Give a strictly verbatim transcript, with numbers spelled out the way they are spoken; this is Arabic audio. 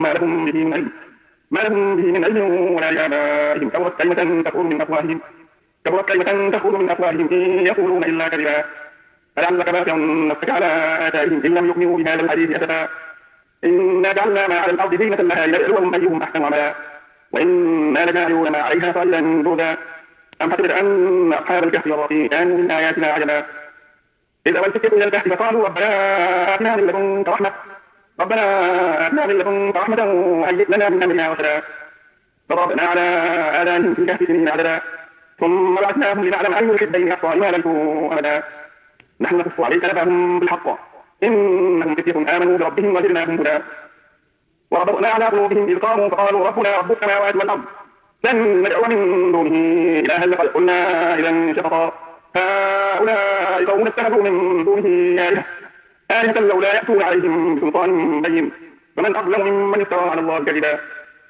ما لهم به من علم ما لهم به من علم ولا لآبائهم كبرت كلمة تخرج من أفواههم كبرت كلمة تخرج من أفواههم إن يقولون إلا كذبا فلعلك باخع نفسك على آثارهم إن لم يؤمنوا بهذا الحديث أسفا إنا جعلنا ما على الأرض زينة لها لنبلوهم أيهم أحسن عملا وإنا لجاعلون ما عليها صعيدا جرذا أم حسبت أن أصحاب الكهف والرقيم كانوا من آياتنا عجبا إذ أوى الفتية إلى الكهف فقالوا ربنا آتنا من لدنك رحمة ربنا آتنا من لدنك رحمة وهيئ لنا من أمرنا رشدا فضربنا على آذانهم في الكهف سنين عددا ثم بعثناهم لنعلم أي الحزبين أحصى لما لبثوا أمدا نحن نقص عليك نبأهم بالحق إنهم فتية آمنوا بربهم وزدناهم هدى وربطنا على قلوبهم إذ قاموا فقالوا ربنا رب السماوات والأرض لن ندعو من دونه إلها لقد قلنا إذا شططا هؤلاء قوم اتخذوا من دونه آلهة آلهة لولا يأتون عليهم بسلطان بين فمن أظلم ممن افترى على الله كذبا